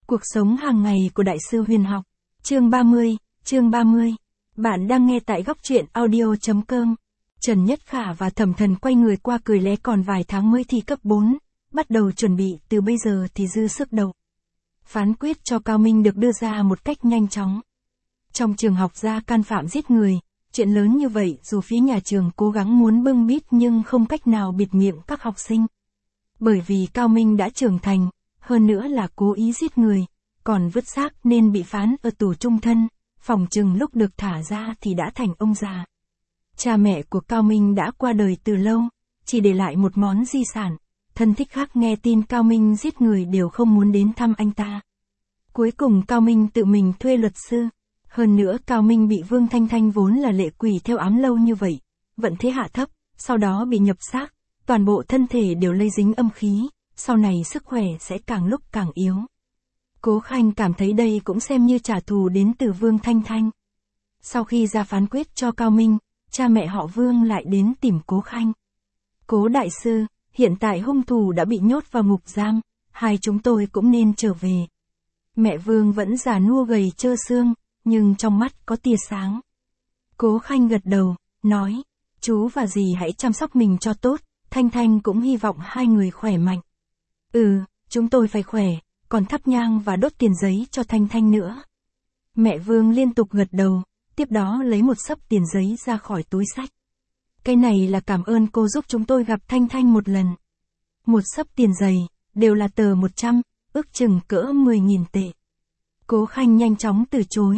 Cuộc sống hàng ngày của Đại sư Huyền học. Chương 30. Bạn đang nghe tại góc truyện audio.com. Trần Nhất Khả và Thẩm Thần quay người qua cười lé còn vài tháng mới thi cấp 4. Bắt đầu chuẩn bị từ bây giờ thì dư sức đầu. Phán quyết cho Cao Minh được đưa ra một cách nhanh chóng. Trong trường học ra can phạm giết người, chuyện lớn như vậy dù phía nhà trường cố gắng muốn bưng bít nhưng không cách nào bịt miệng các học sinh. Bởi vì Cao Minh đã trưởng thành, hơn nữa là cố ý giết người, còn vứt xác nên bị phán ở tù chung thân, phòng chừng lúc được thả ra thì đã thành ông già. Cha mẹ của Cao Minh đã qua đời từ lâu, chỉ để lại một món di sản, thân thích khác nghe tin Cao Minh giết người đều không muốn đến thăm anh ta. Cuối cùng Cao Minh tự mình thuê luật sư, hơn nữa Cao Minh bị Vương Thanh Thanh vốn là lệ quỷ theo ám lâu như vậy, vận thế hạ thấp, sau đó bị nhập xác, toàn bộ thân thể đều lây dính âm khí, sau này sức khỏe sẽ càng lúc càng yếu. Cố Khanh cảm thấy đây cũng xem như trả thù đến từ Vương Thanh Thanh. Sau khi ra phán quyết cho Cao Minh, cha mẹ họ Vương lại đến tìm Cố Khanh. Cố đại sư, hiện tại hung thủ đã bị nhốt vào ngục giam, hai chúng tôi cũng nên trở về. Mẹ Vương vẫn già nua gầy trơ xương, nhưng trong mắt có tia sáng. Cố Khanh gật đầu, nói, chú và dì hãy chăm sóc mình cho tốt, Thanh Thanh cũng hy vọng hai người khỏe mạnh. Chúng tôi phải khỏe, còn thắp nhang và đốt tiền giấy cho Thanh Thanh nữa. Mẹ Vương liên tục gật đầu, tiếp đó lấy một xấp tiền giấy ra khỏi túi xách. Cái này là cảm ơn cô giúp chúng tôi gặp Thanh Thanh một lần. Một xấp tiền giấy, đều là tờ 100, ước chừng cỡ 10.000 tệ. Cố Khanh nhanh chóng từ chối.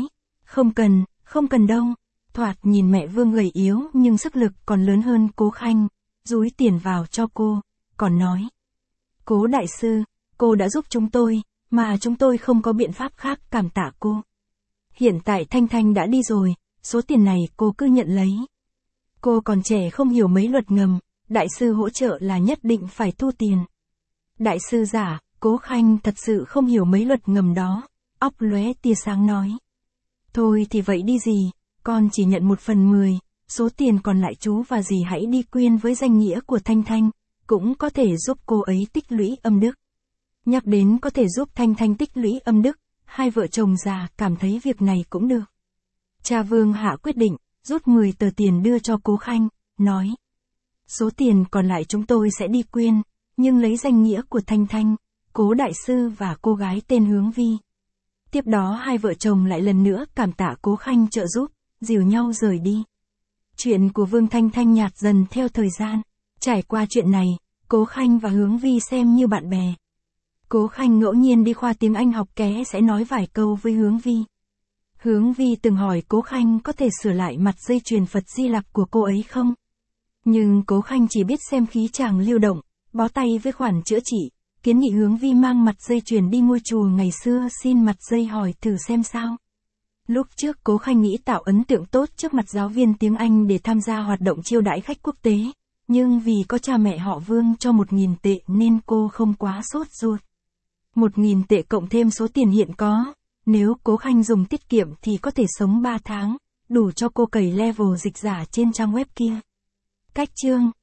Không cần đâu. Thoạt nhìn mẹ Vương gầy yếu nhưng sức lực còn lớn hơn Cố Khanh, dúi tiền vào cho cô, còn nói. Cố đại sư, cô đã giúp chúng tôi, mà chúng tôi không có biện pháp khác cảm tạ cô. Hiện tại Thanh Thanh đã đi rồi, số tiền này cô cứ nhận lấy. Cô còn trẻ không hiểu mấy luật ngầm, đại sư hỗ trợ là nhất định phải thu tiền. Đại sư giả, Cố Khanh thật sự không hiểu mấy luật ngầm đó, óc lóe tia sáng nói. Thôi thì vậy đi gì, con chỉ nhận 1/10, số tiền còn lại chú và dì hãy đi quyên với danh nghĩa của Thanh Thanh, cũng có thể giúp cô ấy tích lũy âm đức. Nhắc đến có thể giúp Thanh Thanh tích lũy âm đức, hai vợ chồng già cảm thấy việc này cũng được. Cha Vương hạ quyết định, rút 10 tờ tiền đưa cho Cố Khanh, nói. Số tiền còn lại chúng tôi sẽ đi quyên, nhưng lấy danh nghĩa của Thanh Thanh, Cố đại sư và cô gái tên Hướng Vi. Tiếp đó hai vợ chồng lại lần nữa cảm tạ Cố Khanh trợ giúp, dìu nhau rời đi. Chuyện của Vương Thanh Thanh nhạt dần theo thời gian. Trải qua chuyện này, Cố Khanh và Hướng Vi xem như bạn bè. Cố Khanh ngẫu nhiên đi khoa tiếng Anh học ké sẽ nói vài câu với Hướng Vi. Hướng Vi từng hỏi Cố Khanh có thể sửa lại mặt dây chuyền Phật Di Lặc của cô ấy không? Nhưng Cố Khanh chỉ biết xem khí chàng lưu động, bó tay với khoản chữa trị, kiến nghị Hướng Vi mang mặt dây chuyền đi ngôi chùa ngày xưa xin mặt dây hỏi thử xem sao. Lúc trước Cố Khanh nghĩ tạo ấn tượng tốt trước mặt giáo viên tiếng Anh để tham gia hoạt động chiêu đãi khách quốc tế, nhưng vì có cha mẹ họ Vương cho 1.000 tệ nên cô không quá sốt ruột. 1.000 tệ cộng thêm số tiền hiện có, nếu Cố Khanh dùng tiết kiệm thì có thể sống 3 tháng, đủ cho cô cày level dịch giả trên trang web kia. Cách chương